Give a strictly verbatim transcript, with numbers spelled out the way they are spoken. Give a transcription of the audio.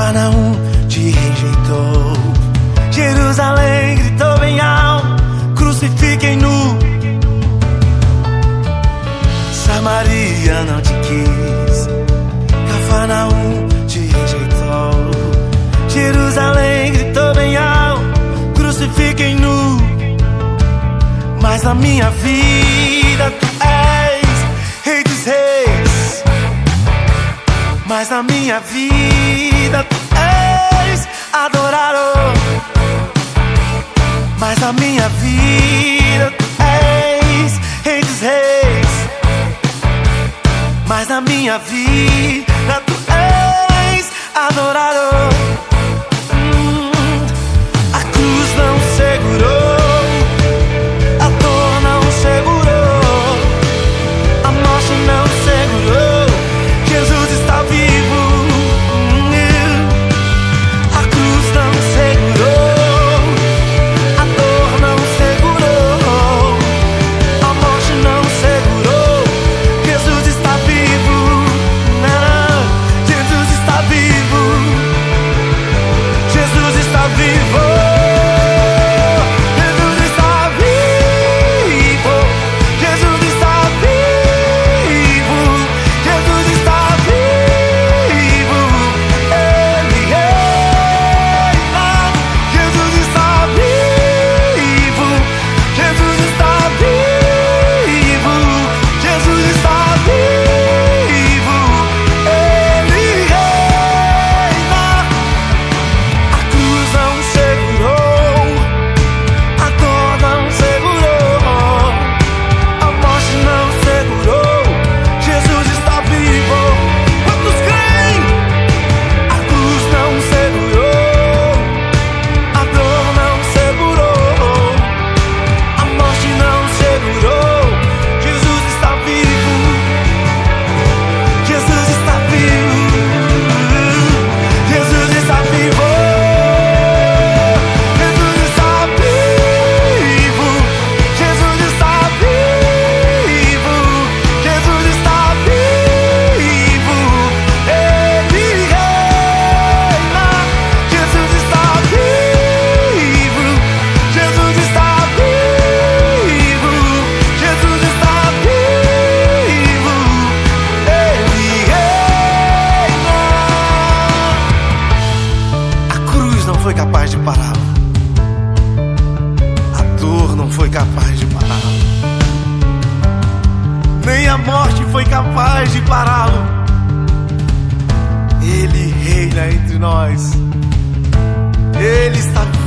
Cafarnaum te rejeitou. Jerusalém gritou bem alto: crucifiquem-no. Samaria não te quis, Cafarnaum te rejeitou. Jerusalém gritou bem alto: crucifiquem-no. Mas na minha vida tu és Rei dos Reis. Mas na minha vida tu és adorado. Mas na minha vida tu és Rei dos Reis. Mas na minha vida tu és adorado. hum, A cruz não segurou, a dor não segurou, a morte não segurou. Jesus está vivo. hum, A cruz não segurou, a dor não segurou, a morte não segurou. Jesus está vivo. Não, Jesus está vivo. Jesus está vivo. Jesus está vivo. Jesus está vivo. Jesus está vivo. Ele reina. Jesus está vivo. Jesus está vivo. Jesus está vivo. Ele reina. A cruz não segurou, a dor não segurou, a morte não segurou. Jesus está vivo. Quantos creem? A cruz não segurou, a dor não segurou, a morte não segurou. Jesus está vivo. Jesus está vivo. Jesus está vivo. Jesus está vivo. Jesus está vivo. Jesus está vivo. Ele reina. Jesus está vivo. Jesus está vivo. Jesus está vivo. Ele reina. A cruz não foi capaz de pará-lo. A dor não foi capaz de pará-lo. Nem a morte foi capaz de pará-lo. Ele reina entre nós. Ele está